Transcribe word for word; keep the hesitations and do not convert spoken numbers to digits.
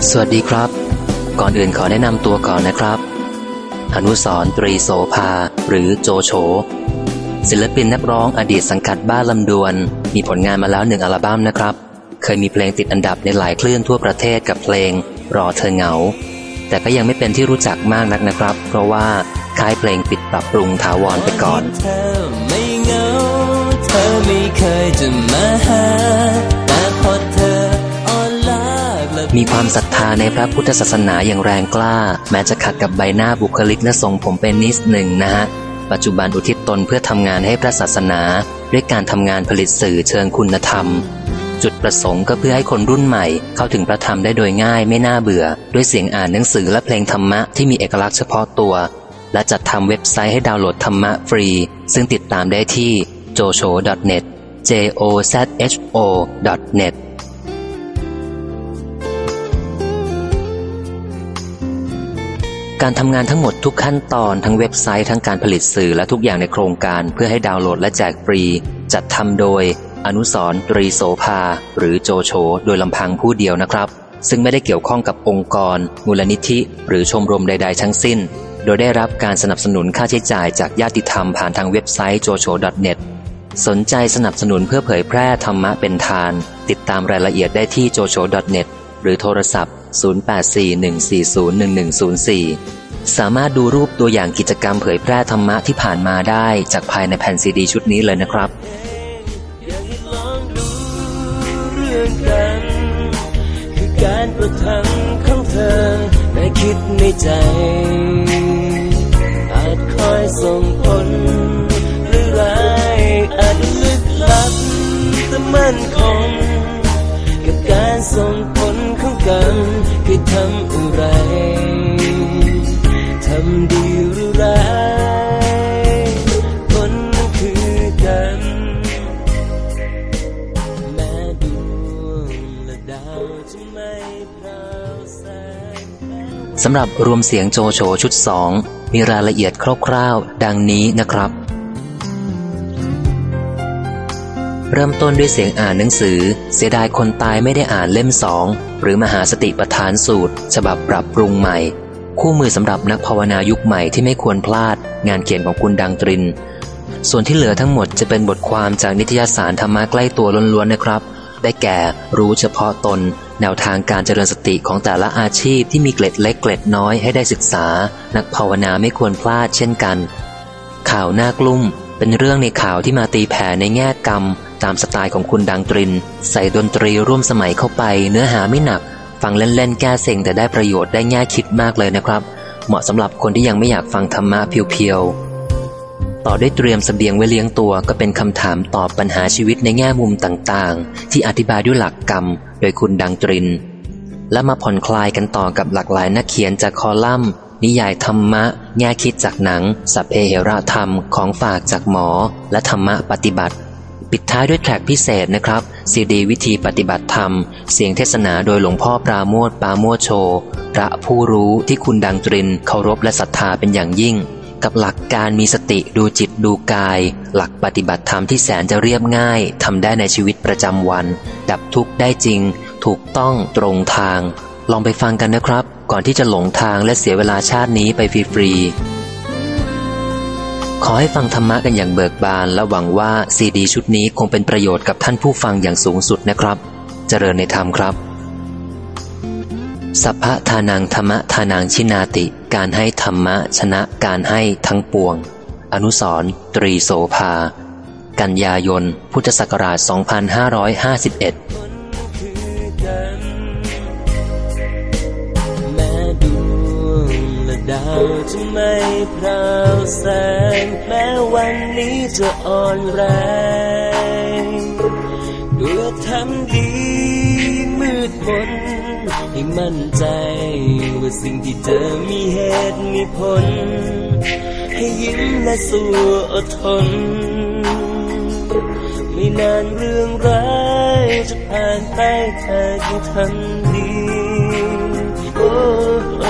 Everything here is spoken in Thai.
สวัสดีครับก่อนอื่นขอแนะนำตัวก่อนนะครับอนุสรณ์ตรีโสภาหรือโจโฉศิลปินนักร้องอดีตสังกัดบ้านลำดวนมีผลงานมาแล้วหนึ่งอัลบั้มนะครับเคยมีเพลงติดอันดับในหลายคลื่นทั่วประเทศกับเพลงรอเธอเหงาแต่ก็ยังไม่เป็นที่รู้จักมากนักนะครับเพราะว่าค่ายเพลงปิดปรับปรุงถาวรไปก่อนเธอไม่เหงาเธอไม่เคยจะมาหาแต่พอเธอมีความศรัทธาในพระพุทธศาสนาอย่างแรงกล้าแม้จะขัดกับใบหน้าบุคลิกและทรงผมเป็นนิดหนึ่งนะฮะปัจจุบันอุทิศตนเพื่อทำงานให้พระศาสนาด้วยการทำงานผลิตสื่อเชิงคุณธรรมจุดประสงค์ก็เพื่อให้คนรุ่นใหม่เข้าถึงพระธรรมได้โดยง่ายไม่น่าเบื่อด้วยเสียงอ่านหนังสือและเพลงธรรมะที่มีเอกลักษณ์เฉพาะตัวและจัดทำเว็บไซต์ให้ดาวน์โหลดธรรมะฟรีซึ่งติดตามได้ที่ โจโฉ ดอท เน็ต เจ โอ แซด เอช โอ ดอท เน็ตการทำงานทั้งหมดทุกขั้นตอนทั้งเว็บไซต์ทั้งการผลิตสื่อและทุกอย่างในโครงการเพื่อให้ดาวน์โหลดและแจกฟรีจัดทำโดยอนุสรณ์ตรีโสภาหรือโจโฉโดยลำพังผู้เดียวนะครับซึ่งไม่ได้เกี่ยวข้องกับองค์กรมูลนิธิหรือชมรมใดๆทั้งสิ้นโดยได้รับการสนับสนุนค่าใช้จ่ายจากญาติธรรมผ่านทางเว็บไซต์ โจโฉ ดอท เน็ต สนใจสนับสนุนเพื่อเผยแพร่ธรรมะเป็นทานติดตามรายละเอียดได้ที่ โจโฉ ดอท เน็ต หรือโทรศัพท์ศูนย์ แปด สี่ หนึ่ง สี่ ศูนย์ หนึ่ง หนึ่ง ศูนย์ สี่สามารถดูรูปตัวอย่างกิจกรรมเผยแพร่ธรรมะที่ผ่านมาได้จากภายในแผ่นซีดีชุดนี้เลยนะครับคือการประทังของเธอได้คิดในใจอาจคอยส่งผลหรือร้ายอาจลึกลับแต่มั่นคงกับการส่งผลของกันคือทำอะไรทำดีหรือร้ายผลนั้นคือกันแม้ดวงและดาวจะไม่พราวแสงสำหรับรวมเสียงโจโฉชุดสองมีรายละเอียดคร่าวๆดังนี้นะครับเริ่มต้นด้วยเสียงอ่านหนังสือเสียดายคนตายไม่ได้อ่านเล่มสองหรือมหาสติปัฏฐานสูตรฉบับปรับปรุงใหม่คู่มือสำหรับนักภาวนายุคใหม่ที่ไม่ควรพลาดงานเขียนของคุณดังตรินส่วนที่เหลือทั้งหมดจะเป็นบทความจากนิตยสารธรรมะใกล้ตัวล้วนๆนะครับได้แก่รู้เฉพาะตนแนวทางการเจริญสติของแต่ละอาชีพที่มีเกล็ดเล็กเกล็ดน้อยให้ได้ศึกษานักภาวนาไม่ควรพลาดเช่นกันข่าวหน้ากลุ่มเป็นเรื่องในข่าวที่มาตีแผ่ในแง่กรรมตามสไตล์ของคุณดังตรินใส่ดนตรีร่วมสมัยเข้าไปเนื้อหาไม่หนักฟังเล่นๆแก้เซ็งแต่ได้ประโยชน์ได้แง่คิดมากเลยนะครับเหมาะสำหรับคนที่ยังไม่อยากฟังธรรมะเพียวๆต่อได้เตรียมเสบียงไว้เลี้ยงตัวก็เป็นคำถามตอบปัญหาชีวิตในแง่มุมต่างๆที่อธิบายด้วยหลักกรรมโดยคุณดังตรินและมาผ่อนคลายกันต่อกับหลากหลายนักเขียนจากคอลัมน์นิยายธรรมะแง่คิดจากหนังสัพเพเหระธรรมของฝากจากหมอและธรรมะปฏิบัติปิดท้ายด้วยแทร็กพิเศษนะครับซีดีวิธีปฏิบัติธรรมเสียงเทศนาโดยหลวงพ่อปราโมทย์ปราโมทโชพระผู้รู้ที่คุณดังตรินเคารพและศรัทธาเป็นอย่างยิ่งกับหลักการมีสติดูจิตดูกายหลักปฏิบัติธรรมที่แสนจะเรียบง่ายทำได้ในชีวิตประจำวันดับทุกข์ได้จริงถูกต้องตรงทางลองไปฟังกันนะครับก่อนที่จะหลงทางและเสียเวลาชาตินี้ไปฟรีๆขอให้ฟังธรรมะกันอย่างเบิกบานและหวังว่าซีดีชุดนี้คงเป็นประโยชน์กับท่านผู้ฟังอย่างสูงสุดนะครับเจริญในธรรมครับสัพพะทานังธรรมะทานังชินาติการให้ธรรมะชนะการให้ทั้งปวงอนุสรณ์ตรีโสภากันยายนพุทธศักราชสองพันห้าร้อยห้าสิบเอ็ดดาวจะไม่พราวแสงแม้วันนี้จะอ่อนแรงด้วยทำดีมืดมนให้มั่นใจว่าสิ่งที่เธอมีเหตุมีผลให้ยิ้มและสู้อดทนไม่นานเรื่องร้ายจะผ่านไปเธอที่ทำดีโอ้